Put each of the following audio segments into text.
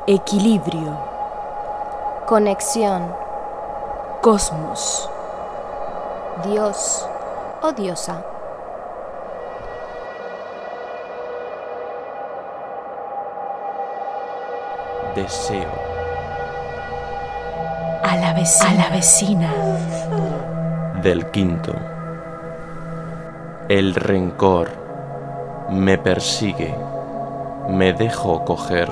Equilibrio. Conexión. Cosmos. Dios o diosa. Deseo. A la vecina. A la vecina. Del quinto. El rencor me persigue, me dejo coger.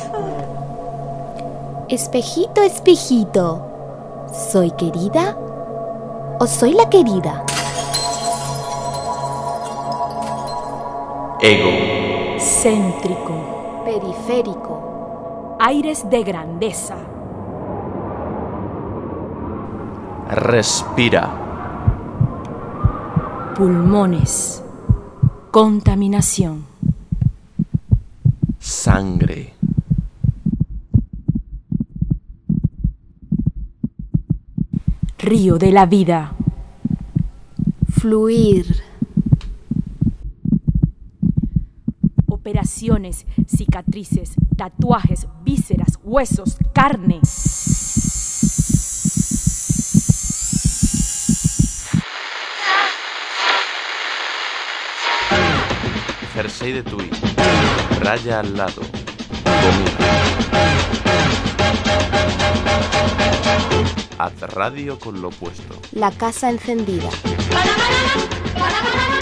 Espejito, espejito, ¿soy querida o soy la querida? Ego. Céntrico. Periférico. Aires de grandeza. Respira. Pulmones. Contaminación. Sangre. Río de la vida. Fluir. Operaciones, cicatrices, tatuajes, vísceras, huesos, carne. Jersey de tuit. Raya al lado. Domina. Haz radio con lo opuesto. La casa encendida.